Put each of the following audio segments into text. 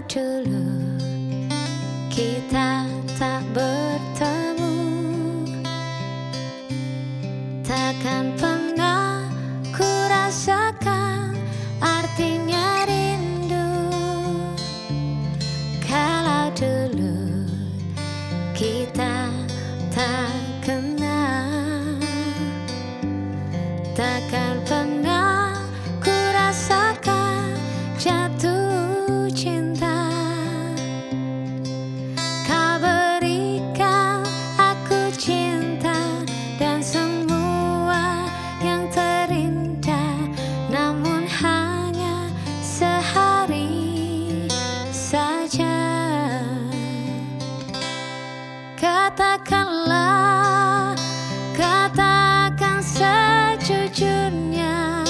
dulu kita tak bertemu, takkan pernah ku rasakan artinya rindu. Kalau dulu kita tak kenal, takkan pernah ku rasakan jatuh cinta. Kau berikan aku cinta dan semua yang terindah, namun hanya sehari saja. Katakanlah, katakan sejujurnya,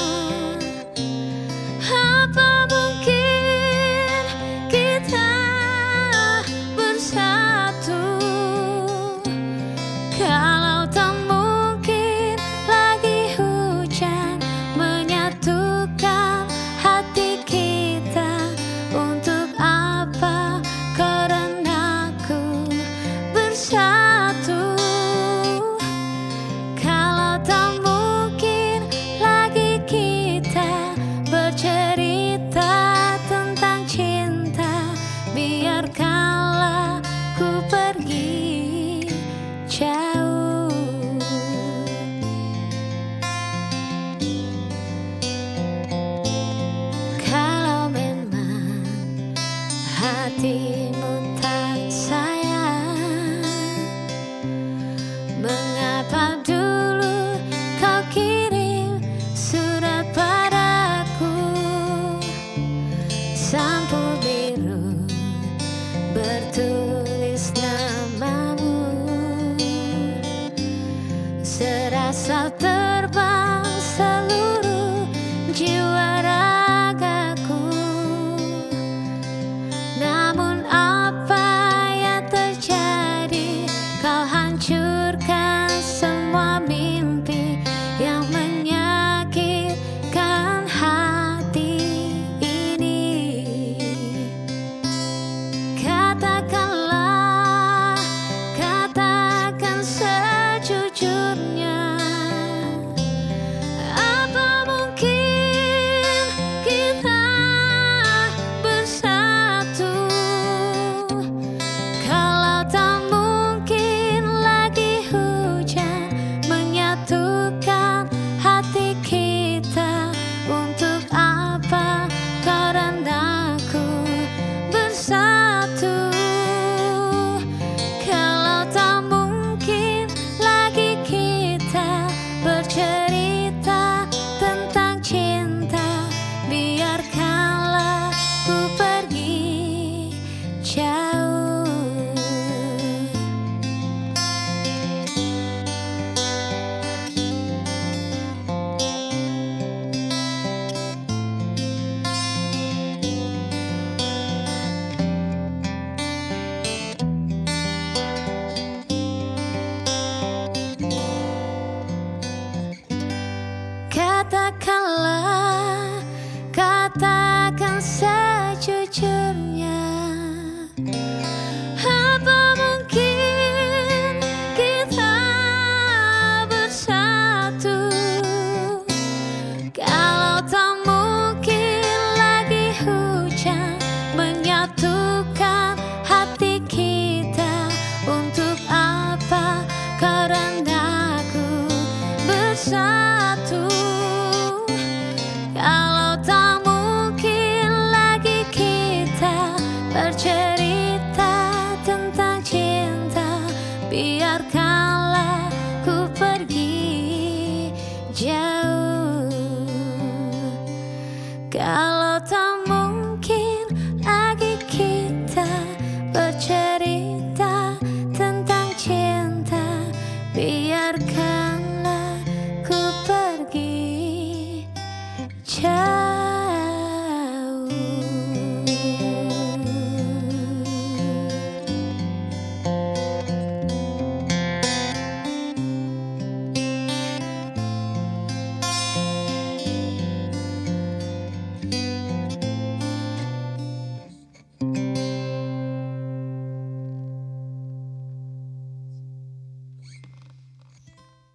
apa mungkin kita bersatu? Kalau tak mungkin lagi hujan menyatukan hati kita, untuk apa kau dan aku bersatu? Kalau tak mungkin lagi kita bercerita tentang cinta, biarkanlah ku pergi jauh. Kalau memang hatimu tak sayang, mengapa dulu kau kirim surat padaku? Sampul biru bertulis namamu, serasa terbang seluruh jiwa ragaku. Namun apa yang terjadi? Kau hancurkan semua mimpi yang menyakitkan hati ini. Katakanlah, katakan sejujurnya, apa mungkin kita bersatu? Kalau tak mungkin lagi hujan menyatukan hati kita, untuk apa kau dan aku bersatu? Kalau tak mungkin lagi kita bercerita tentang cinta, biarkanlah ku pergi jauh. Katakanlah, katakan sejujurnya,